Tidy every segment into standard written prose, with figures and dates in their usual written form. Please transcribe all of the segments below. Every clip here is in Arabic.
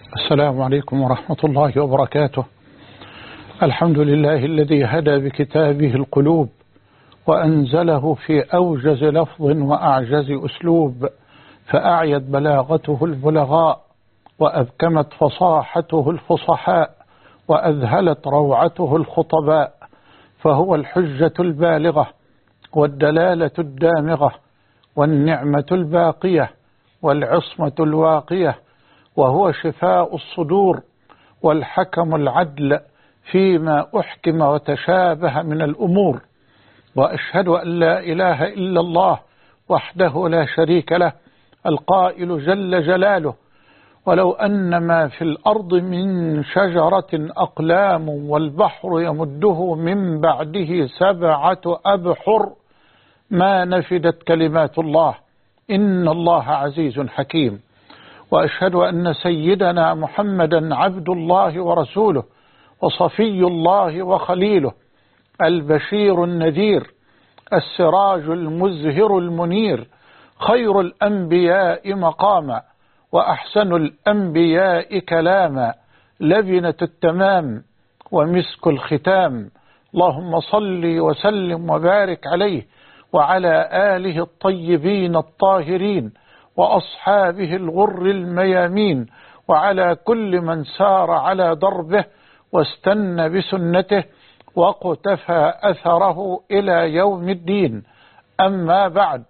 السلام عليكم ورحمة الله وبركاته. الحمد لله الذي هدى بكتابه القلوب وأنزله في أوجز لفظ وأعجز أسلوب، فأعيت بلاغته البلغاء وأبكمت فصاحته الفصحاء وأذهلت روعته الخطباء، فهو الحجة البالغة والدلالة الدامغة والنعمة الباقية والعصمة الواقية، وهو شفاء الصدور والحكم العدل فيما أحكم وتشابه من الأمور. وأشهد أن لا إله إلا الله وحده لا شريك له القائل جل جلاله: ولو أن ما في الأرض من شجرة أقلام والبحر يمده من بعده 7 أبحر ما نفدت كلمات الله إن الله عزيز حكيم. وأشهد أن سيدنا محمدا عبد الله ورسوله وصفي الله وخليله، البشير النذير السراج المزهر المنير، خير الأنبياء مقاما وأحسن الأنبياء كلاما، لبنة التمام ومسك الختام. اللهم صل وسلم وبارك عليه وعلى آله الطيبين الطاهرين وأصحابه الغر الميامين، وعلى كل من سار على دربه واستنى بسنته واقتفى أثره إلى يوم الدين. أما بعد،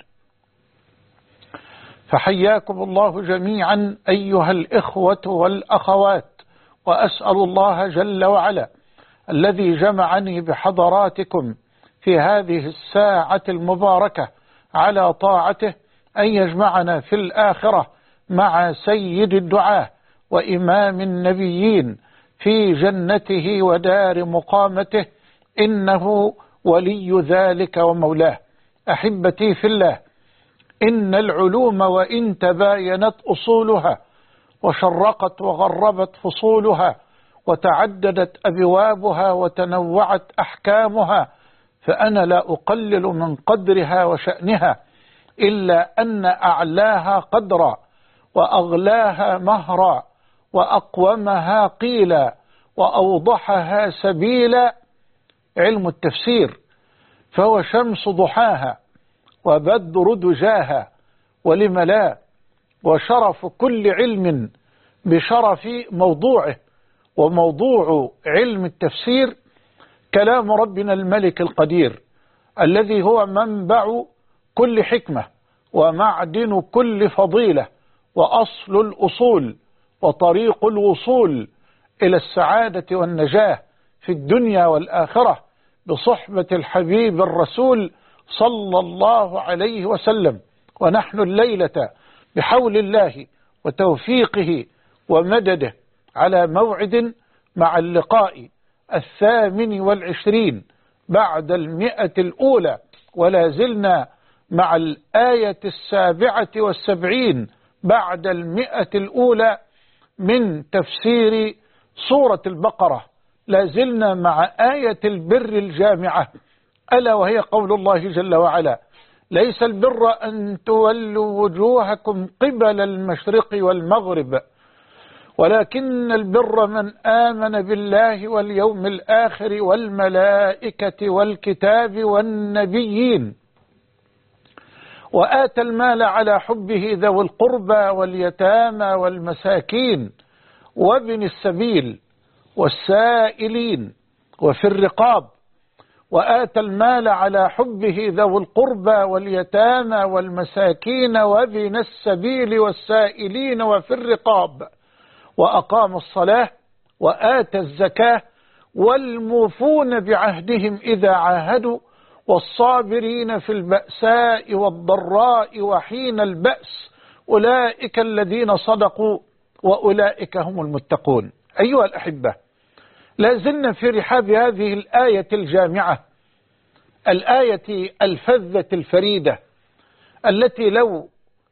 فحياكم الله جميعا أيها الإخوة والأخوات، وأسأل الله جل وعلا الذي جمعني بحضراتكم في هذه الساعة المباركة على طاعته أن يجمعنا في الآخرة مع سيد الدعاة وإمام النبيين في جنته ودار مقامته، إنه ولي ذلك ومولاه. أحبتي في الله، إن العلوم وإن تباينت أصولها وشرقت وغربت فصولها وتعددت أبوابها وتنوعت أحكامها، فأنا لا أقلل من قدرها وشأنها، إلا أن أعلاها قدرا وأغلاها مهرا وأقومها قيلا وأوضحها سبيلا علم التفسير، فهو شمس ضحاها وبدر دجاها، ولم لا، وشرف كل علم بشرف موضوعه. وموضوع علم التفسير كلام ربنا الملك القدير، الذي هو منبع كل حكمة ومعدن كل فضيلة وأصل الأصول وطريق الوصول إلى السعادة والنجاة في الدنيا والآخرة بصحبة الحبيب الرسول صلى الله عليه وسلم. ونحن الليلة بحول الله وتوفيقه ومدده على موعد مع اللقاء 28 بعد 100 الأولى، ولا زلنا مع الآية 77 بعد 100 الأولى من تفسير سورة البقرة. لا زلنا مع آية البر الجامعة، ألا وهي قول الله جل وعلا: ليس البر أن تولوا وجوهكم قبل المشرق والمغرب ولكن البر من آمن بالله واليوم الآخر والملائكة والكتاب والنبيين وآتى المال على حبه ذوي القربى واليتامى والمساكين وابن السبيل والسائلين وفي الرقاب. وآتى المال على حبه ذوي القربى واليتامى والمساكين وابن السبيل والسائلين وفي الرقاب، وأقام الصلاة وآتى الزكاة والموفون بعهدهم إذا عاهدوا والصابرين في البأساء والضراء وحين البأس، أولئك الذين صدقوا وأولئك هم المتقون. أيها الأحبة، لازلنا في رحاب هذه الآية الجامعة، الآية الفذة الفريدة، التي لو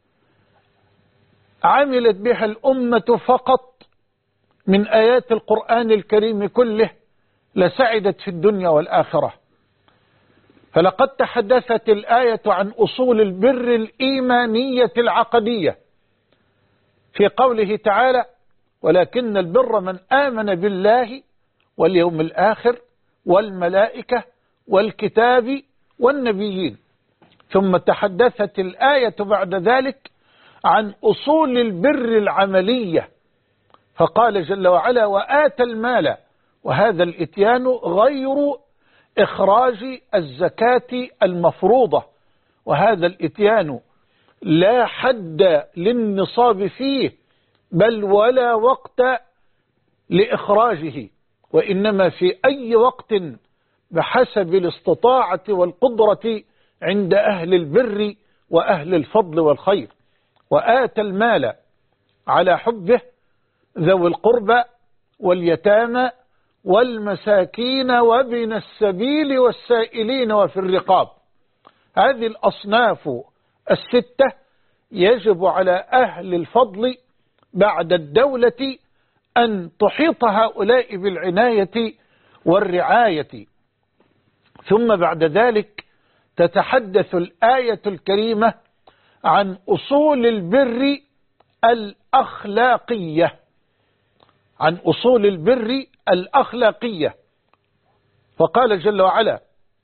عملت بها الأمة فقط من آيات القرآن الكريم كله لسعدت في الدنيا والآخرة. فلقد تحدثت الآية عن أصول البر الإيمانية العقدية في قوله تعالى: ولكن البر من آمن بالله واليوم الآخر والملائكة والكتاب والنبيين. ثم تحدثت الآية بعد ذلك عن أصول البر العملية، فقال جل وعلا: وآتى المال، وهذا الإتيان غير إخراج الزكاة المفروضة، وهذا الإتيان لا حد للنصاب فيه بل ولا وقت لإخراجه، وإنما في أي وقت بحسب الاستطاعة والقدرة عند أهل البر وأهل الفضل والخير. وآتى المال على حبه ذوي القربى واليتامى والمساكين وابن السبيل والسائلين وفي الرقاب. هذه الأصناف الستة يجب على أهل الفضل بعد الدولة أن تحيط هؤلاء بالعناية والرعاية. ثم بعد ذلك تتحدث الآية الكريمة عن أصول البر الأخلاقية، عن أصول البر الأخلاقية. فقال جل وعلا: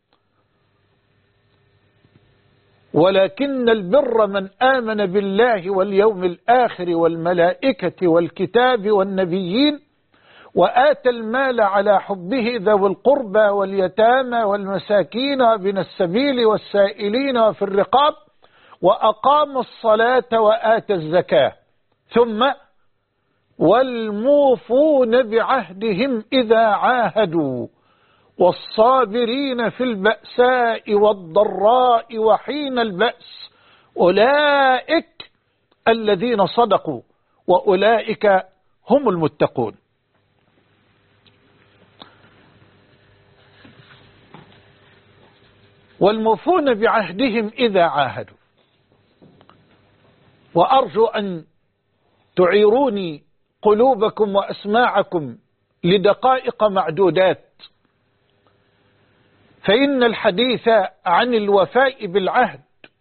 ولكن البر من آمن بالله واليوم الآخر والملائكة والكتاب والنبيين وآتى المال على حبه ذوي القربى واليتامى والمساكين وابن السبيل والسائلين وفي الرقاب وأقام الصلاة وآتى الزكاة. ثم والموفون بعهدهم إذا عاهدوا والصابرين في البأساء والضراء وحين البأس أولئك الذين صدقوا وأولئك هم المتقون. والموفون بعهدهم إذا عاهدوا، وأرجو أن تعيروني قلوبكم وأسماعكم لدقائق معدودات، فإن الحديث عن الوفاء بالعهد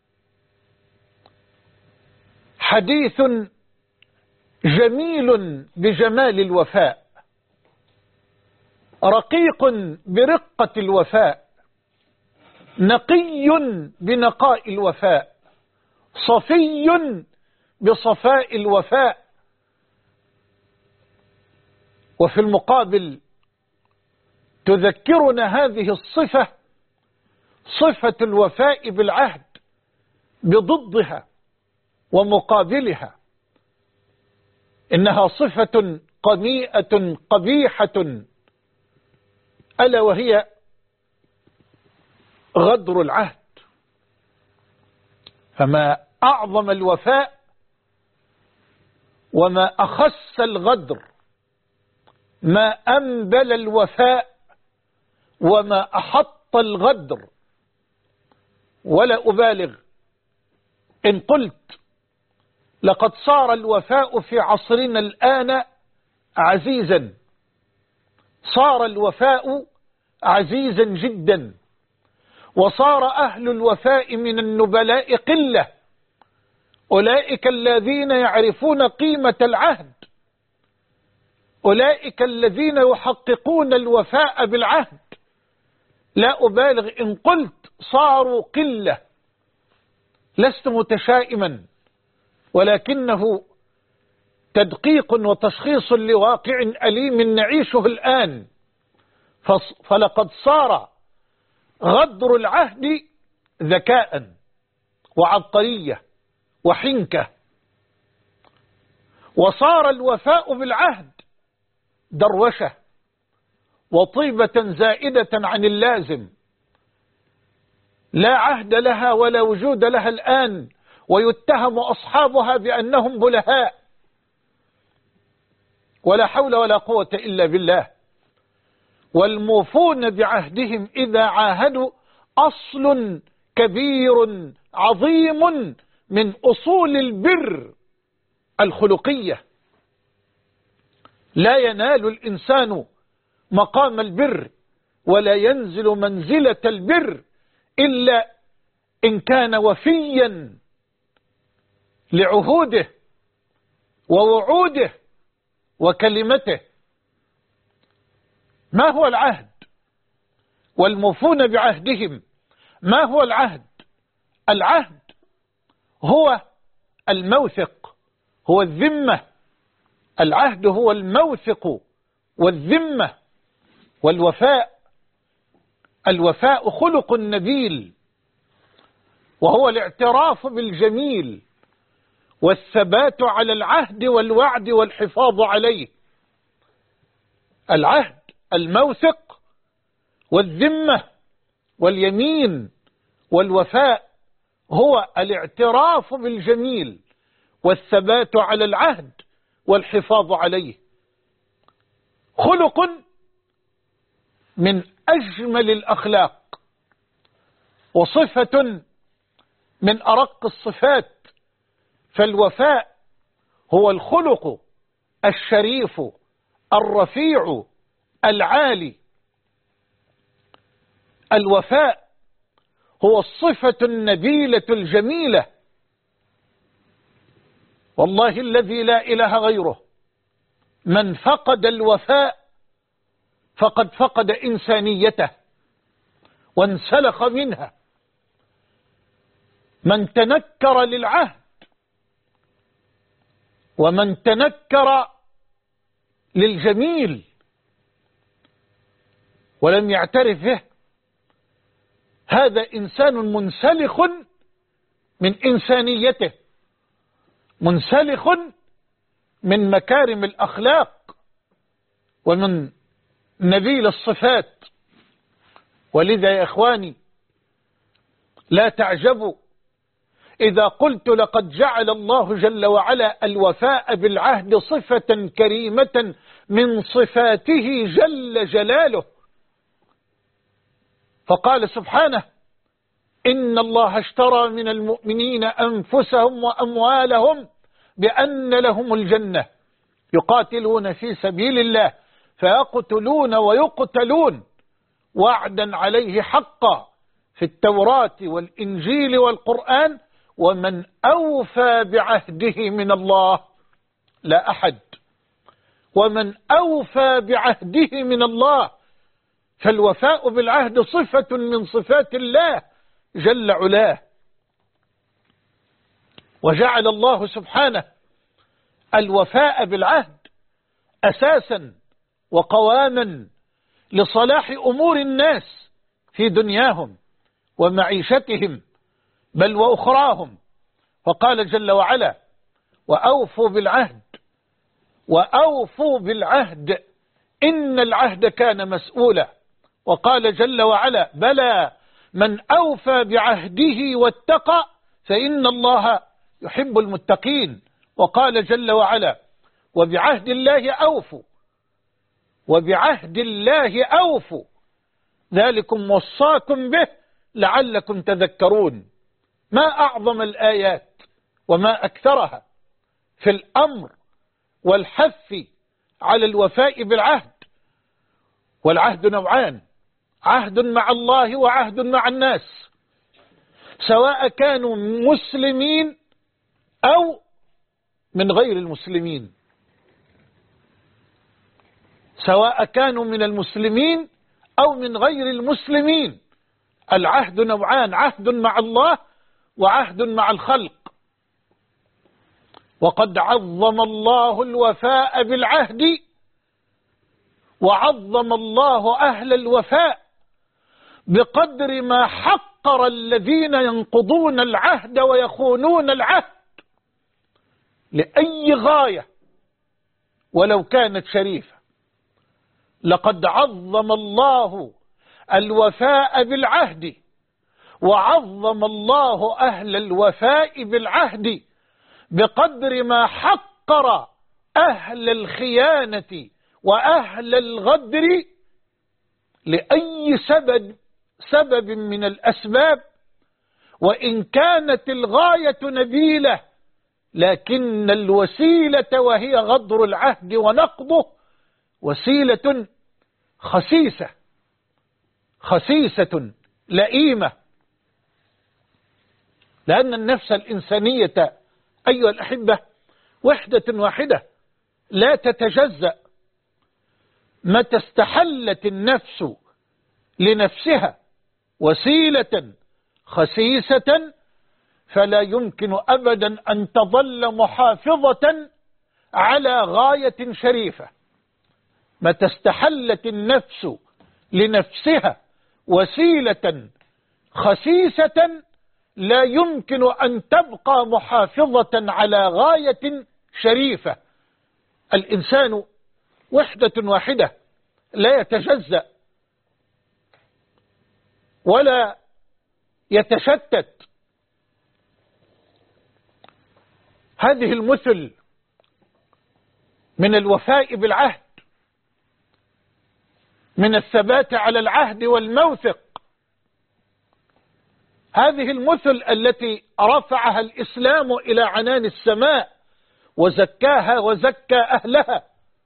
حديث جميل بجمال الوفاء، رقيق برقة الوفاء، نقي بنقاء الوفاء، صفي بصفاء الوفاء. وفي المقابل تذكرنا هذه الصفة، صفة الوفاء بالعهد، بضدها ومقابلها، إنها صفة قميئة قبيحة، ألا وهي غدر العهد. فما أعظم الوفاء وما أخس الغدر، ما أنبل الوفاء وما أحط الغدر. ولا أبالغ إن قلت لقد صار الوفاء في عصرنا الآن عزيزا، صار الوفاء عزيزا جدا، وصار أهل الوفاء من النبلاء قلة، أولئك الذين يعرفون قيمة العهد، أولئك الذين يحققون الوفاء بالعهد. لا أبالغ إن قلت صاروا قلة، لست متشائما، ولكنه تدقيق وتشخيص لواقع أليم نعيشه الآن. فلقد صار غدر العهد ذكاء وعبقرية وحنكة، وصار الوفاء بالعهد دروشة وطيبة زائدة عن اللازم، لا عهد لها ولا وجود لها الآن، ويتهم أصحابها بأنهم بلهاء، ولا حول ولا قوة إلا بالله. والموفون بعهدهم إذا عاهدوا أصل كبير عظيم من أصول البر الخلقية. لا ينال الإنسان مقام البر ولا ينزل منزلة البر إلا إن كان وفيا لعهوده ووعوده وكلمته. ما هو العهد؟ والموفون بعهدهم. ما هو العهد؟ العهد هو الموثق، هو الذمة. العهد هو الموثق والذمة والوفاء. الوفاء خلق نبيل، وهو الاعتراف بالجميل والثبات على العهد والوعد والحفاظ عليه. العهد الموثق والذمة واليمين والوفاء هو الاعتراف بالجميل والثبات على العهد والحفاظ عليه. خلق من أجمل الأخلاق، وصفة من أرق الصفات. فالوفاء هو الخلق الشريف الرفيع العالي. الوفاء هو الصفة النبيلة الجميلة. والله الذي لا إله غيره، من فقد الوفاء فقد فقد إنسانيته وانسلخ منها. من تنكر للعهد ومن تنكر للجميل ولم يعترف به، هذا إنسان منسلخ من إنسانيته، منسلخ من مكارم الأخلاق ومن نبيل الصفات. ولذا يا إخواني لا تعجبوا إذا قلت لقد جعل الله جل وعلا الوفاء بالعهد صفة كريمة من صفاته جل جلاله. فقال سبحانه: إن الله اشترى من المؤمنين أنفسهم وأموالهم بأن لهم الجنة يقاتلون في سبيل الله فيقتلون ويقتلون وعدا عليه حقا في التوراة والإنجيل والقرآن، ومن أوفى بعهده من الله لا أحد. ومن أوفى بعهده من الله. فالوفاء بالعهد صفة من صفات الله جل علاه. وجعل الله سبحانه الوفاء بالعهد أساسا وقواما لصلاح أمور الناس في دنياهم ومعيشتهم بل وأخراهم. فقال جل وعلا: وأوفوا بالعهد وأوفوا بالعهد إن العهد كان مسؤولا. وقال جل وعلا: بلى من أوفى بعهده واتقى فإن الله يحب المتقين. وقال جل وعلا: وبعهد الله أوفوا وبعهد الله أوفوا ذلكم وصاكم به لعلكم تذكرون. ما أعظم الآيات وما أكثرها في الأمر والحث على الوفاء بالعهد. والعهد نوعان: عهد مع الله وعهد مع الناس، سواء كانوا مسلمين أو من غير المسلمين. سواء كانوا من المسلمين أو من غير المسلمين. العهد نوعان: عهد مع الله وعهد مع الخلق. وقد عظم الله الوفاء بالعهد وعظم الله أهل الوفاء بقدر ما حقر الذين ينقضون العهد ويخونون العهد لأي غاية ولو كانت شريفة. لقد عظم الله الوفاء بالعهد وعظم الله أهل الوفاء بالعهد بقدر ما حقر أهل الخيانة وأهل الغدر لأي سبب من الأسباب، وإن كانت الغاية نبيلة، لكن الوسيلة وهي غدر العهد ونقضه وسيلة خسيسة لئيمة. لأن النفس الإنسانية أيها الأحبة وحدة واحدة، لا تتجزأ. متى استحلت النفس لنفسها وسيلة خسيسة فلا يمكن أبدا أن تظل محافظة على غاية شريفة. متى استحلت النفس لنفسها وسيلة خسيسة لا يمكن أن تبقى محافظة على غاية شريفة. الإنسان وحدة واحدة لا يتجزأ ولا يتشتت. هذه المثل من الوفاء بالعهد، من الثبات على العهد والموثق. هذه المثل التي رفعها الإسلام إلى عنان السماء وزكاها وزكى أهلها،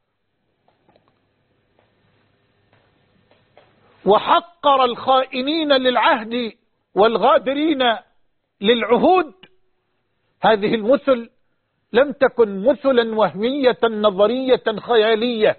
وحقر الخائنين للعهد والغادرين للعهود. هذه المثل لم تكن مثلا وهمية نظرية خيالية،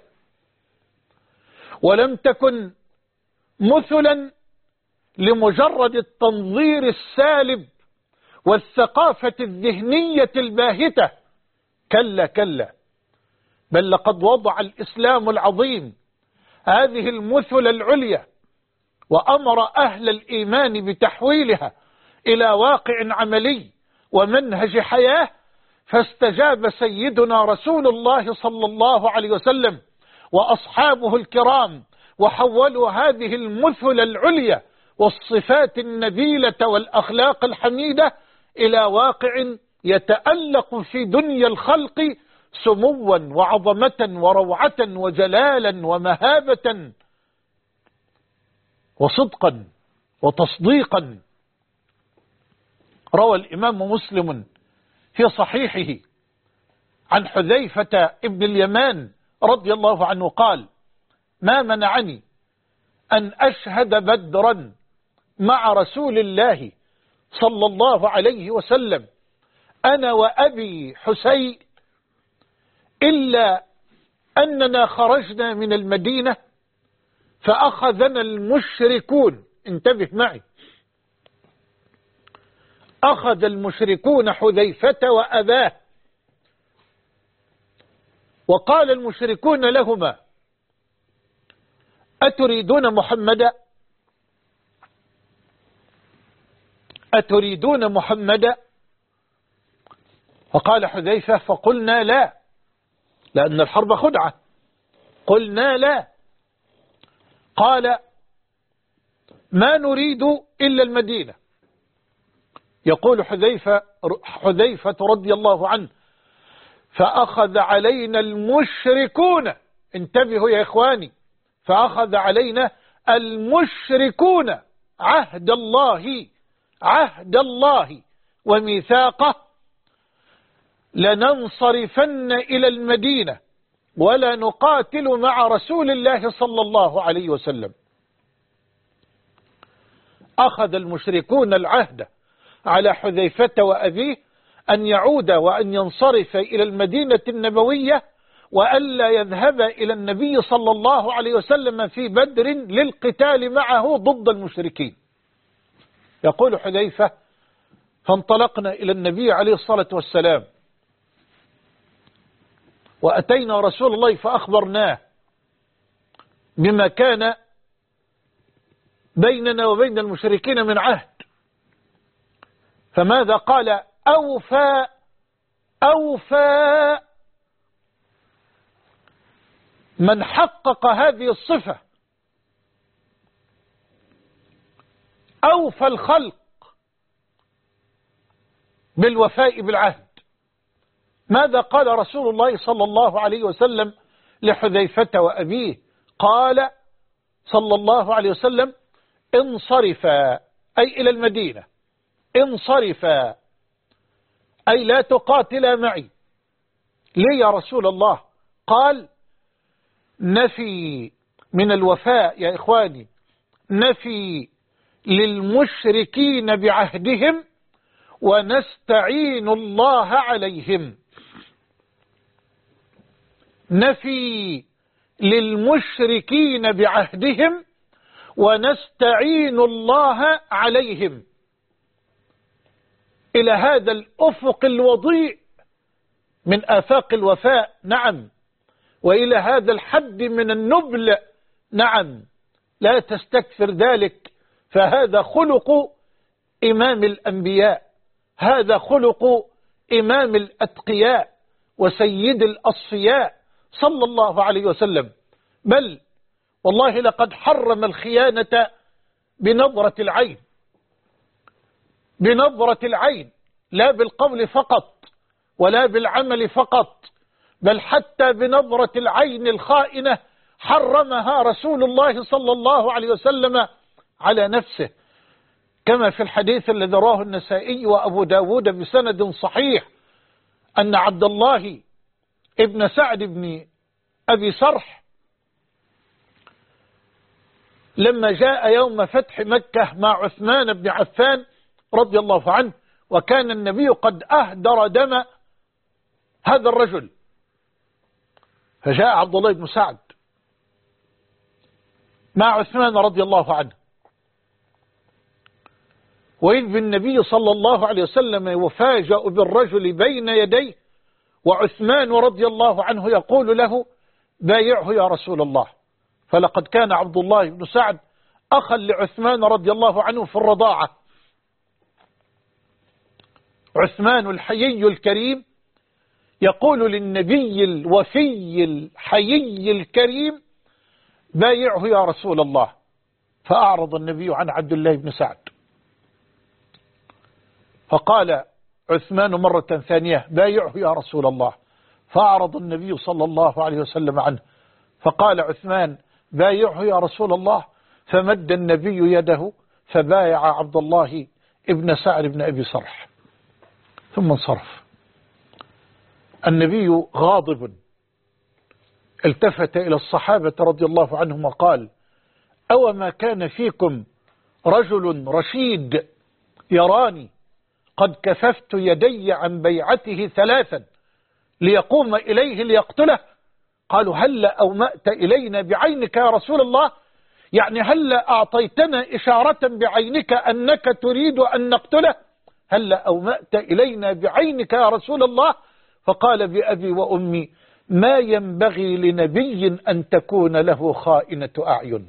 ولم تكن مثلا لمجرد التنظير السالب والثقافة الذهنية الباهتة. كلا كلا، بل لقد وضع الإسلام العظيم هذه المثل العليا وأمر أهل الإيمان بتحويلها إلى واقع عملي ومنهج حياة. فاستجاب سيدنا رسول الله صلى الله عليه وسلم وأصحابه الكرام وحولوا هذه المثل العليا والصفات النبيلة والأخلاق الحميدة إلى واقع يتألق في دنيا الخلق سموا وعظمة وروعة وجلالا ومهابة وصدقا وتصديقا. روى الإمام مسلم في صحيحه عن حذيفة ابن اليمان رضي الله عنه قال: ما منعني أن أشهد بدرا مع رسول الله صلى الله عليه وسلم أنا وأبي حسين إلا أننا خرجنا من المدينة فأخذنا المشركون. انتبه معي، أخذ المشركون حذيفة وأباه، وقال المشركون لهما: أتريدون محمدا؟ أتريدون محمدا؟ فقال حذيفة: فقلنا لا، لأن الحرب خدعة. قلنا لا. قال: ما نريد إلا المدينة. يقول حذيفة رضي الله عنه: فأخذ علينا المشركون. انتبهوا يا إخواني، فأخذ علينا المشركون عهد الله وميثاقه لننصرفن إلى المدينة ولا نقاتل مع رسول الله صلى الله عليه وسلم. أخذ المشركون العهد على حذيفة وأبيه أن يعود وأن ينصرف إلى المدينة النبوية وألا يذهب إلى النبي صلى الله عليه وسلم في بدر للقتال معه ضد المشركين. يقول حذيفة: فانطلقنا إلى النبي عليه الصلاة والسلام وأتينا رسول الله فأخبرناه بما كان بيننا وبين المشركين من عهد. فماذا قال؟ أوفى من حقق هذه الصفة، أوفى الخلق بالوفاء بالعهد. ماذا قال رسول الله صلى الله عليه وسلم لحذيفة وأبيه؟ قال صلى الله عليه وسلم: انصرفا، أي إلى المدينة، انصرفا أي لا تقاتلا معي. ليه يا رسول الله؟ قال: نفي من الوفاء يا إخواني، نفي للمشركين بعهدهم ونستعين الله عليهم. نفي للمشركين بعهدهم ونستعين الله عليهم. إلى هذا الأفق الوضيع من آفاق الوفاء، نعم، وإلى هذا الحد من النبل، نعم، لا تستكثر ذلك، فهذا خلق إمام الأنبياء، هذا خلق إمام الأتقياء وسيد الأصفياء صلى الله عليه وسلم. بل والله لقد حرم الخيانة بنظرة العين، بنظرة العين، لا بالقول فقط ولا بالعمل فقط، بل حتى بنظرة العين الخائنة حرمها رسول الله صلى الله عليه وسلم على نفسه، كما في الحديث الذي رواه النسائي وأبو داود بسند صحيح أن عبد الله ابن سعد بن أبي سرح لما جاء يوم فتح مكة مع عثمان بن عفان رضي الله عنه، وكان النبي قد أهدر دم هذا الرجل، فجاء عبد الله بن سعد مع عثمان رضي الله عنه، وإذ بالنبي صلى الله عليه وسلم يفاجأ بالرجل بين يديه، وعثمان رضي الله عنه يقول له: بايعه يا رسول الله. فلقد كان عبد الله بن سعد أخا لعثمان رضي الله عنه في الرضاعة. عثمان الحيي الكريم يقول للنبي الوفي الحيي الكريم: بايعه يا رسول الله. فأعرض النبي عن عبد الله بن سعد، فقال عثمان مرة ثانية: بايعه يا رسول الله. فأعرض النبي صلى الله عليه وسلم عنه، فقال عثمان: بايعه يا رسول الله. فمد النبي يده فبايع عبد الله ابن سعد بن أبي سرح، ثم انصرف. النبي غاضب التفت إلى الصحابة رضي الله عنهم وقال: أو ما كان فيكم رجل رشيد يراني قد كففت يدي عن بيعته ثلاثا ليقوم إليه ليقتله؟ قالوا: هل أومأت إلينا بعينك يا رسول الله؟ يعني هل أعطيتنا إشارة بعينك أنك تريد أن نقتله؟ هل أومأت إلينا بعينك يا رسول الله؟ فقال: بأبي وأمي ما ينبغي لنبي أن تكون له خائنة أعين.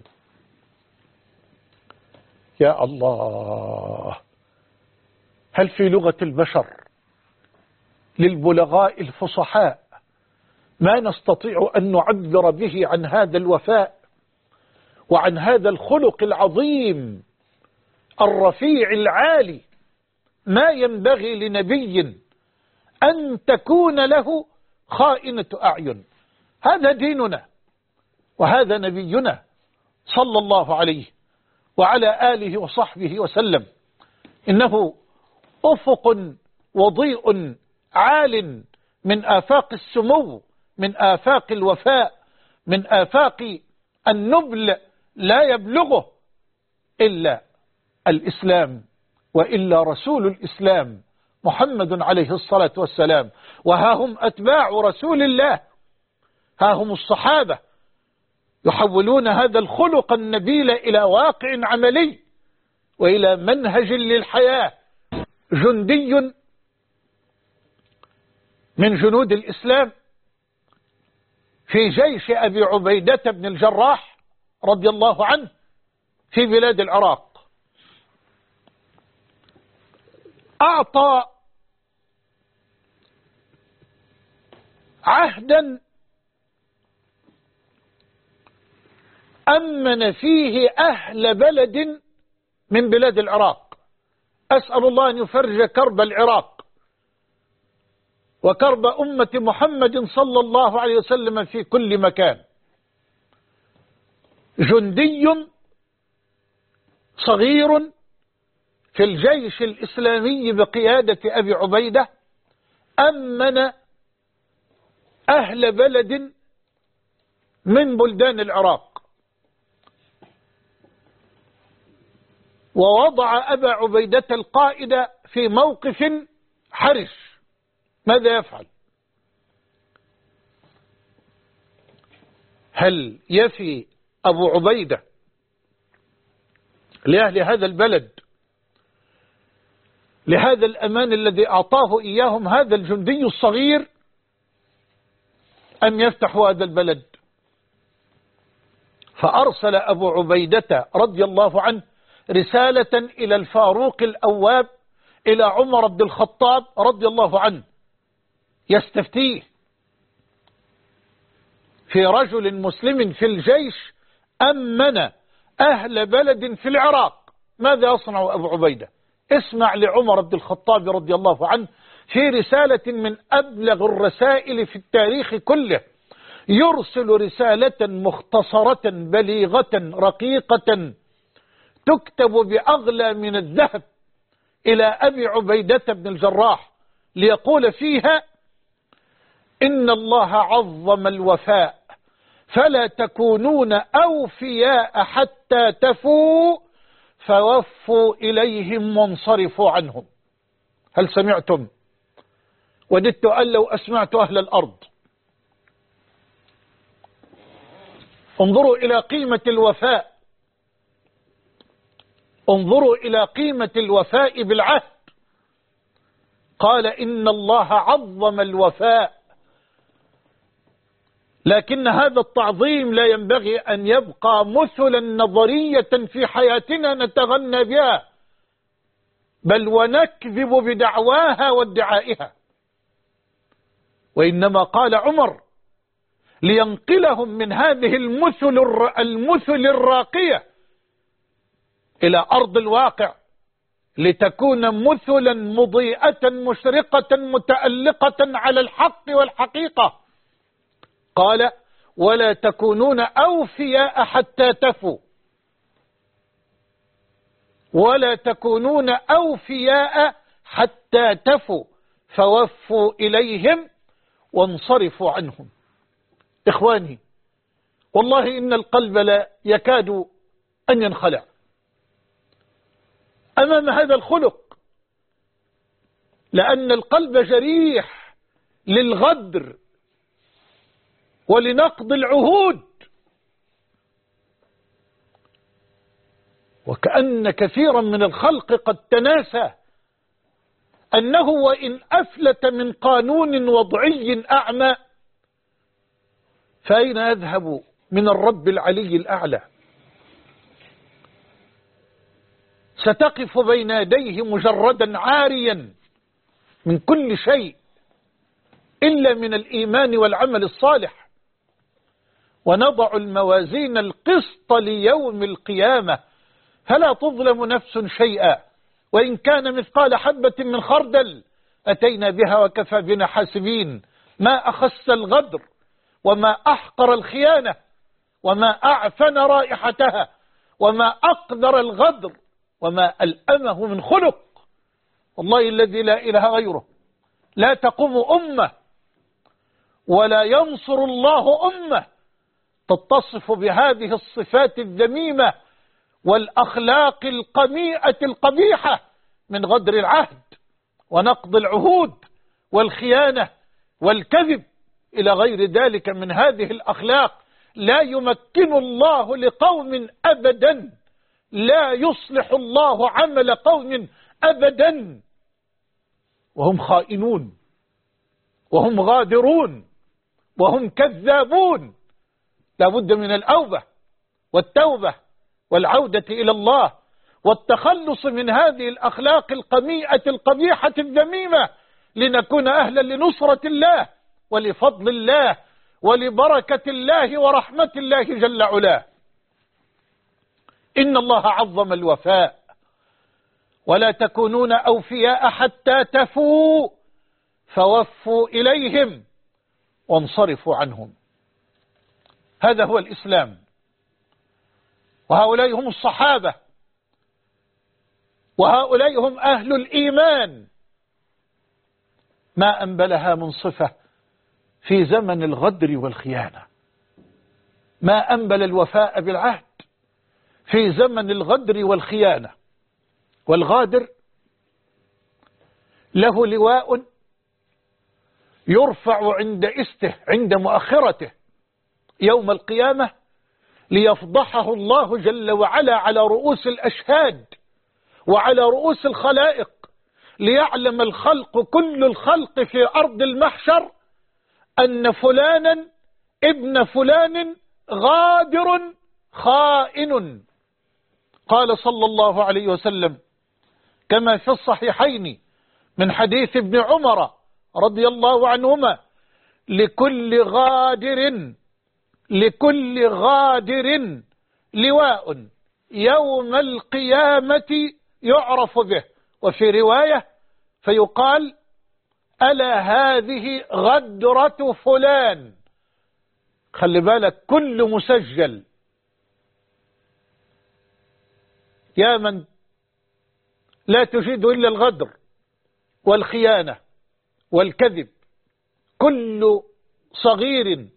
يا الله، هل في لغة البشر للبلغاء الفصحاء ما نستطيع أن نعبر به عن هذا الوفاء وعن هذا الخلق العظيم الرفيع العالي؟ ما ينبغي لنبي أن تكون له خائنة أعين. هذا ديننا وهذا نبينا صلى الله عليه وعلى آله وصحبه وسلم. إنه أفق وضيء عال من آفاق السمو، من آفاق الوفاء، من آفاق النبل، لا يبلغه إلا الإسلام وإلا رسول الإسلام محمد عليه الصلاة والسلام. وها هم أتباع رسول الله، ها هم الصحابة يحولون هذا الخلق النبيل إلى واقع عملي وإلى منهج للحياة. جندي من جنود الإسلام في جيش أبي عبيدة بن الجراح رضي الله عنه في بلاد العراق، أعطى عهدا أمن فيه أهل بلد من بلاد العراق. أسأل الله أن يفرج كرب العراق وكرب أمة محمد صلى الله عليه وسلم في كل مكان. جندي صغير في الجيش الإسلامي بقيادة أبي عبيدة أمن أهل بلد من بلدان العراق، ووضع أبا عبيدة القائد في موقف حرج. ماذا يفعل؟ هل يفي أبو عبيدة لأهل هذا البلد لهذا الأمان الذي أعطاه إياهم هذا الجندي الصغير، أم يفتحوا هذا البلد؟ فأرسل أبو عبيدة رضي الله عنه رسالة إلى الفاروق الأواب، إلى عمر بن الخطاب رضي الله عنه، يستفتيه في رجل مسلم في الجيش أمن أهل بلد في العراق، ماذا يصنع أبو عبيدة؟ اسمع لعمر بن الخطاب رضي الله عنه في رسالة من أبلغ الرسائل في التاريخ كله، يرسل رسالة مختصرة بليغة رقيقة تكتب بأغلى من الذهب إلى أبي عبيدة بن الجراح، ليقول فيها: إن الله عظم الوفاء فلا تكونون أوفياء حتى تفوا فوفوا إليهم وانصرفوا عنهم. هل سمعتم؟ وددت أن لو أسمعت أهل الأرض. انظروا إلى قيمة الوفاء، انظروا إلى قيمة الوفاء بالعهد. قال: إن الله عظم الوفاء، لكن هذا التعظيم لا ينبغي أن يبقى مثلا نظرية في حياتنا نتغنى بها، بل ونكذب بدعواها وادعائها. وإنما قال عمر لينقلهم من هذه المثل الراقية إلى أرض الواقع، لتكون مثلا مضيئة مشرقة متألقة على الحق والحقيقة. قال: ولا تكونون أوفياء حتى تفوا، ولا تكونون أوفياء حتى تفوا فوفوا إليهم وانصرفوا عنهم. إخواني، والله إن القلب لا يكاد أن ينخلع أمام هذا الخلق، لأن القلب جريح للغدر ولنقض العهود، وكأن كثيرا من الخلق قد تناسى أنه وإن أفلت من قانون وضعي أعمى فأين يذهب من الرب العلي الأعلى؟ ستقف بين يديه مجردا عاريا من كل شيء إلا من الإيمان والعمل الصالح. ونضع الموازين القسط ليوم القيامة فلا تظلم نفس شيئا، وإن كان مثقال حبة من خردل أتينا بها وكفى بنا حاسبين. ما أخس الغدر وما أحقر الخيانة وما أعفن رائحتها وما أقدر الغدر وما ألأمه من خلق. والله الذي لا إله غيره لا تقوم أمة ولا ينصر الله أمة تتصف بهذه الصفات الذميمة والأخلاق القميئة القبيحة من غدر العهد ونقض العهود والخيانة والكذب إلى غير ذلك من هذه الأخلاق. لا يمكن الله لقوم أبدا، لا يصلح الله عمل قوم أبدا وهم خائنون وهم غادرون وهم كذابون. لا بد من الأوبة والتوبة والعودة إلى الله والتخلص من هذه الأخلاق القميئة القبيحة الذميمة، لنكون أهلا لنصرة الله ولفضل الله ولبركة الله ورحمة الله جل علاه. إن الله عظم الوفاء ولا تكونون أوفياء حتى تفوا فوفوا إليهم وانصرفوا عنهم. هذا هو الإسلام، وهؤلاء هم الصحابة، وهؤلاء هم أهل الإيمان. ما أنبلها من صفة في زمن الغدر والخيانة، ما أنبل الوفاء بالعهد في زمن الغدر والخيانة. والغادر له لواء يرفع عند إسته عند مؤخرته، يوم القيامة ليفضحه الله جل وعلا على رؤوس الأشهاد وعلى رؤوس الخلائق، ليعلم الخلق كل الخلق في أرض المحشر أن فلانا ابن فلان غادر خائن. قال صلى الله عليه وسلم كما في الصحيحين من حديث ابن عمر رضي الله عنهما: لكل غادر لواء يوم القيامة يعرف به. وفي رواية فيقال: ألا هذه غدرة فلان. خلي بالك، كل مسجل. يا من لا تجد إلا الغدر والخيانة والكذب، كل صغير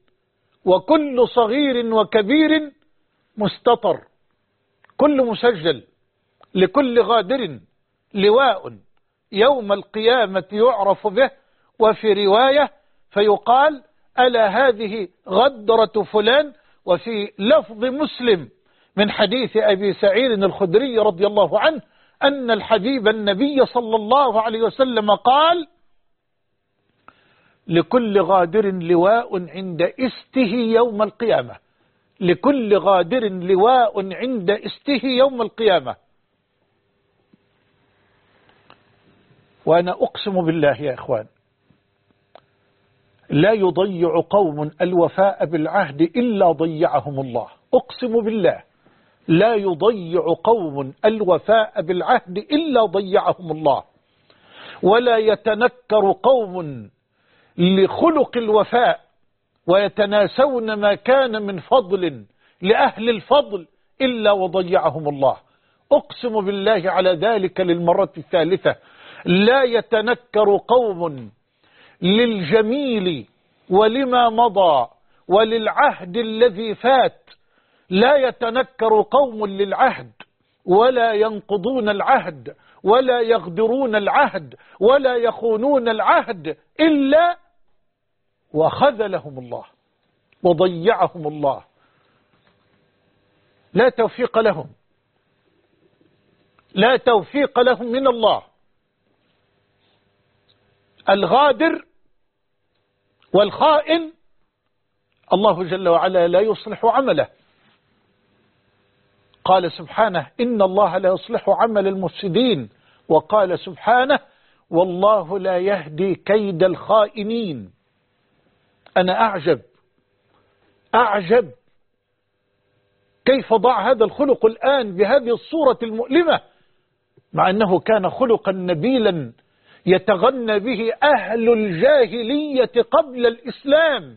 وكبير مستطر، كل مسجل. لكل غادر لواء يوم القيامة يعرف به. وفي رواية فيقال: ألا هذه غدرة فلان. وفي لفظ مسلم من حديث أبي سعيد الخدري رضي الله عنه أن الحبيب النبي صلى الله عليه وسلم قال: لكل غادر لواء عند استه يوم القيامة. لكل غادر لواء عند استه يوم القيامة. وأنا أقسم بالله يا إخوان، لا يضيع قوم الوفاء بالعهد إلا ضيعهم الله. أقسم بالله، لا يضيع قوم الوفاء بالعهد إلا ضيعهم الله. ولا يتنكر قوم لخلق الوفاء ويتناسون ما كان من فضل لأهل الفضل إلا وضيعهم الله. أقسم بالله على ذلك للمرة الثالثة: لا يتنكر قوم للجميل ولما مضى وللعهد الذي فات. لا يتنكر قوم للعهد ولا ينقضون العهد ولا يغدرون العهد ولا يخونون العهد إلا وخذلهم الله وضيعهم الله. لا توفيق لهم، لا توفيق لهم من الله. الغادر والخائن الله جل وعلا لا يصلح عمله. قال سبحانه: إن الله لا يصلح عمل المفسدين. وقال سبحانه: والله لا يهدي كيد الخائنين. أنا أعجب كيف ضاع هذا الخلق الآن بهذه الصورة المؤلمة، مع أنه كان خلقا نبيلا يتغنى به أهل الجاهلية قبل الإسلام.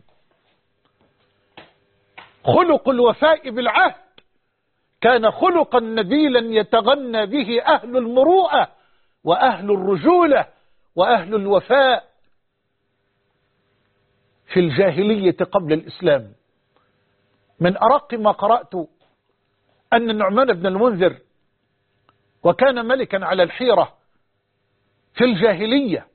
خلق الوفاء بالعهد كان خلقا نبيلا يتغنى به أهل المروءة وأهل الرجولة وأهل الوفاء في الجاهلية قبل الإسلام. من أرق ما قرأت أن النعمان بن المنذر، وكان ملكا على الحيرة في الجاهلية،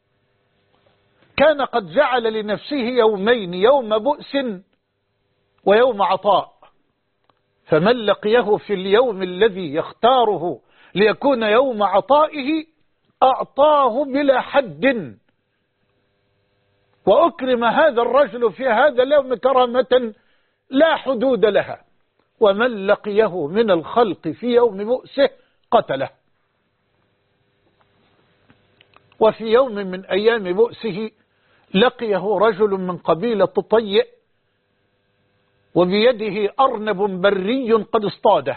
كان قد جعل لنفسه يومين: يوم بؤس ويوم عطاء. فمن لقيه في اليوم الذي يختاره ليكون يوم عطائه أعطاه بلا حد، وأكرم هذا الرجل في هذا اليوم كرامة لا حدود لها. ومن لقيه من الخلق في يوم بؤسه قتله. وفي يوم من أيام بؤسه لقيه رجل من قبيلة طيء وبيده أرنب بري قد اصطاده،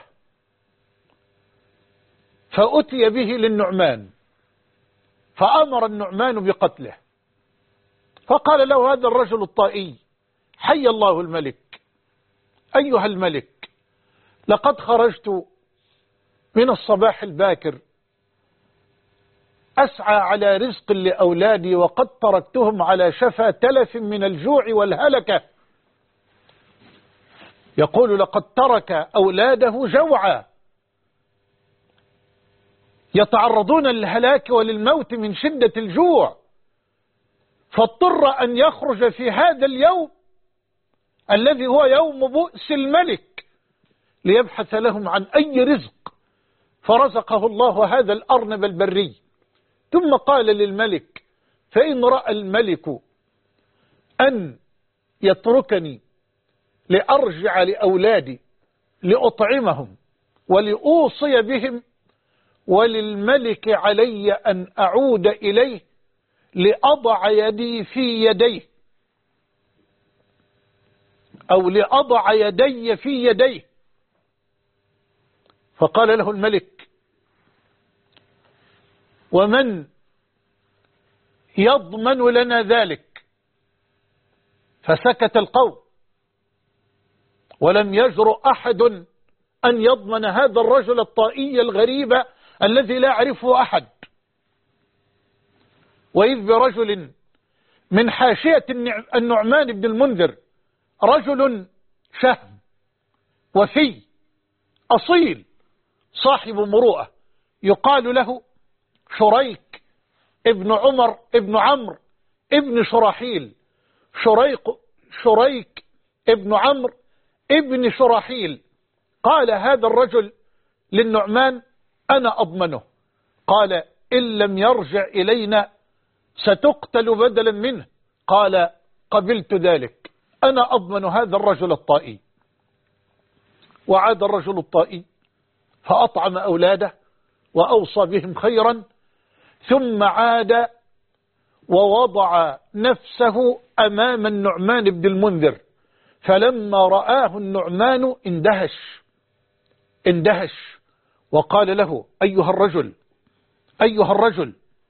فأتي به للنعمان فأمر النعمان بقتله. فقال له هذا الرجل الطائي: حي الله الملك، أيها الملك، لقد خرجت من الصباح الباكر أسعى على رزق لأولادي وقد تركتهم على شفا تلف من الجوع والهلكة. يقول: لقد ترك أولاده جوعا يتعرضون للهلاك وللموت من شدة الجوع، فاضطر أن يخرج في هذا اليوم الذي هو يوم بؤس الملك ليبحث لهم عن أي رزق، فرزقه الله هذا الأرنب البري. ثم قال للملك: فإن رأى الملك أن يتركني لأرجع لأولادي لأطعمهم ولأوصي بهم، وللملك علي أن أعود إليه لأضع يدي في يديه، أو لأضع يدي في يديه. فقال له الملك: ومن يضمن لنا ذلك؟ فسكت القوم، ولم يجرؤ أحد أن يضمن هذا الرجل الطائي الغريب الذي لا يعرفه أحد. وإذ برجل من حاشية النعمان بن المنذر، رجل شهم وفي أصيل صاحب مروءة، يقال له شريك ابن عمر ابن عمرو ابن شراحيل. شريك ابن عمرو ابن شراحيل. قال هذا الرجل للنعمان: أنا أضمنه. قال: إن لم يرجع إلينا ستقتل بدلا منه. قال: قبلت ذلك، أنا أضمن هذا الرجل الطائي. وعاد الرجل الطائي فأطعم أولاده وأوصى بهم خيرا، ثم عاد ووضع نفسه أمام النعمان بن المنذر. فلما رآه النعمان اندهش وقال له: أيها الرجل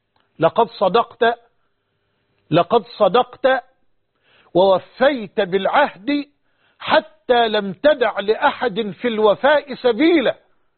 لقد صدقت ووفيت بالعهد حتى لم تدع لأحد في الوفاء سبيلا.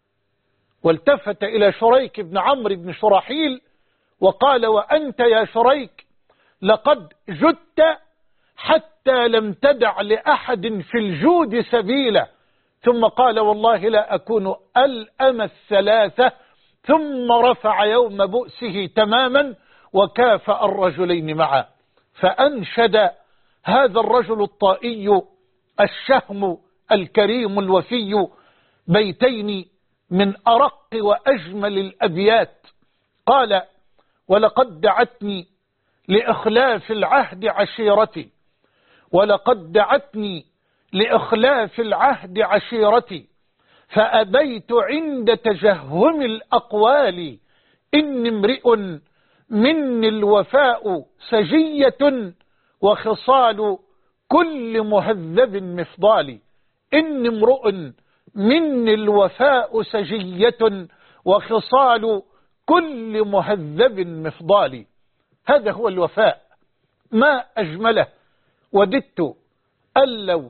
والتفت إلى شريك بن عمرو بن شراحيل وقال: وأنت يا شريك لقد جدت حتى لم تدع لأحد في الجود سبيلا. ثم قال: والله لا أكون ألأم الثلاثة. ثم رفع يوم بؤسه تماما وكافأ الرجلين معا. فأنشد هذا الرجل الطائي الشهم الكريم الوفي بيتين من أرق وأجمل الأبيات. قال: ولقد دعتني لإخلاف العهد عشيرتي، ولقد دعتني لإخلاف العهد عشيرتي، فأبيت عند تجهم الأقوال. إن امرئ مني الوفاء سجية، وخصال كل مهذب مفضال. إن امرؤ مني الوفاء سجية، وخصال كل مهذب مفضال. هذا هو الوفاء، ما أجمله. وددت أن لو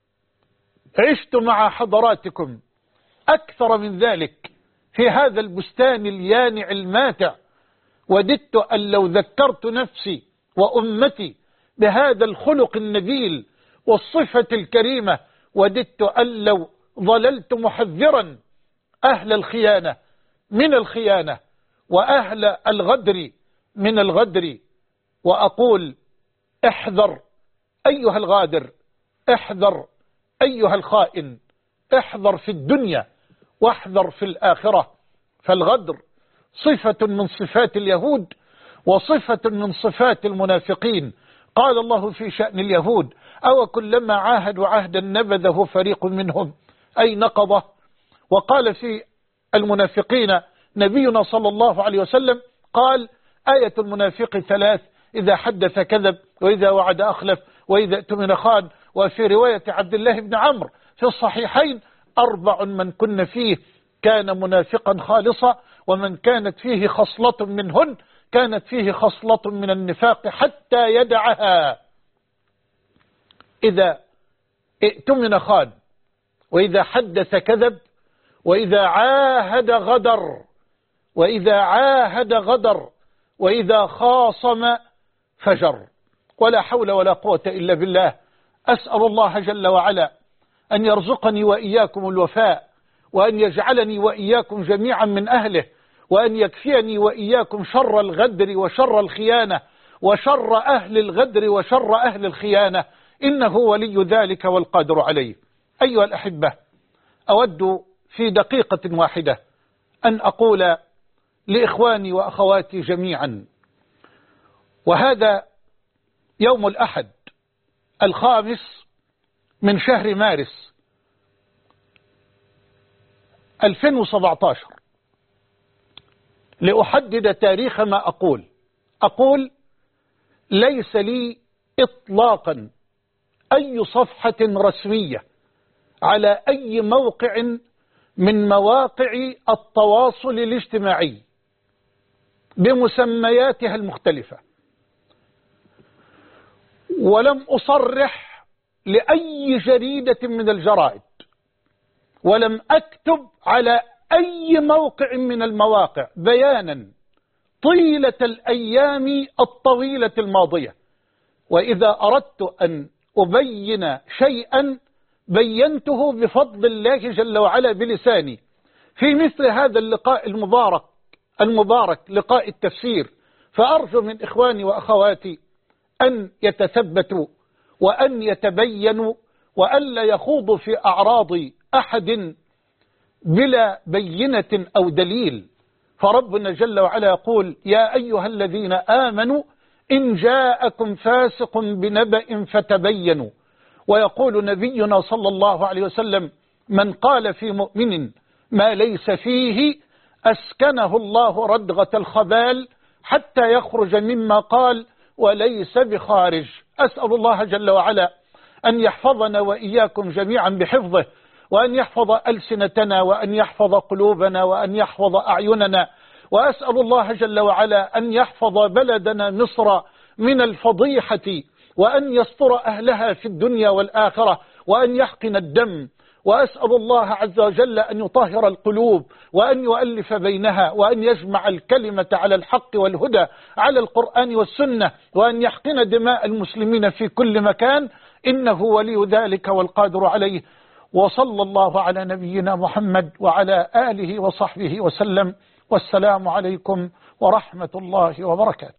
عشت مع حضراتكم أكثر من ذلك في هذا البستان اليانع الماتع. وددت أن لو ذكرت نفسي وأمتي بهذا الخلق النبيل والصفة الكريمة. وددت أن لو ظللت محذرا أهل الخيانة من الخيانة، وأهل الغدر من الغدر، وأقول: احذر أيها الغادر، احذر أيها الخائن، احذر في الدنيا واحذر في الآخرة. فالغدر صفة من صفات اليهود وصفة من صفات المنافقين. قال الله في شأن اليهود: أو كلما عاهدوا عهدا نبذه فريق منهم أي نقضه. وقال في المنافقين نبينا صلى الله عليه وسلم قال: آية المنافق ثلاث: إذا حدث كذب، وإذا وعد أخلف، وإذا اؤتمن خان. وفي رواية عبد الله بن عمرو في الصحيحين: 4 من كن فيه كان منافقا خالصا، ومن كانت فيه خصلة منهن كانت فيه خصلة من النفاق حتى يدعها. إذا اؤتمن خان، وإذا حدث كذب، وإذا عاهد غدر، وإذا خاصم فجر. ولا حول ولا قوة إلا بالله. أسأل الله جل وعلا أن يرزقني وإياكم الوفاء، وأن يجعلني وإياكم جميعا من أهله، وأن يكفيني وإياكم شر الغدر وشر الخيانة وشر أهل الغدر وشر أهل الخيانة، إنه ولي ذلك والقادر عليه. أيها الأحبة، أود في دقيقة واحدة أن أقول لإخواني وأخواتي جميعا، وهذا يوم الأحد 5 من شهر مارس 2017، لأحدد تاريخ ما أقول ليس لي إطلاقا أي صفحة رسمية على أي موقع من مواقع التواصل الاجتماعي بمسمياتها المختلفة، ولم أصرح لأي جريدة من الجرائد، ولم أكتب على أي موقع من المواقع بيانا طيلة الأيام الطويلة الماضية. وإذا أردت أن أبين شيئا بينته بفضل الله جل وعلا بلساني في مثل هذا اللقاء المبارك لقاء التفسير. فأرجو من إخواني وأخواتي أن يتثبتوا وأن يتبينوا وأن لا يخوضوا في أعراض أحد بلا بينة أو دليل. فربنا جل وعلا يقول: يا أيها الذين آمنوا إن جاءكم فاسق بنبأ فتبينوا. ويقول نبينا صلى الله عليه وسلم: من قال في مؤمن ما ليس فيه أسكنه الله ردغة الخبال حتى يخرج مما قال وليس بخارج. أسأل الله جل وعلا أن يحفظنا وإياكم جميعا بحفظه، وأن يحفظ ألسنتنا، وأن يحفظ قلوبنا، وأن يحفظ أعيننا. وأسأل الله جل وعلا أن يحفظ بلدنا مصر من الفضيحة، وأن يستر أهلها في الدنيا والآخرة، وأن يحقن الدم. وأسأل الله عز وجل أن يطهر القلوب، وأن يؤلف بينها، وأن يجمع الكلمة على الحق والهدى على القرآن والسنة، وأن يحقن دماء المسلمين في كل مكان، إنه ولي ذلك والقادر عليه. وصلى الله على نبينا محمد وعلى آله وصحبه وسلم، والسلام عليكم ورحمة الله وبركاته.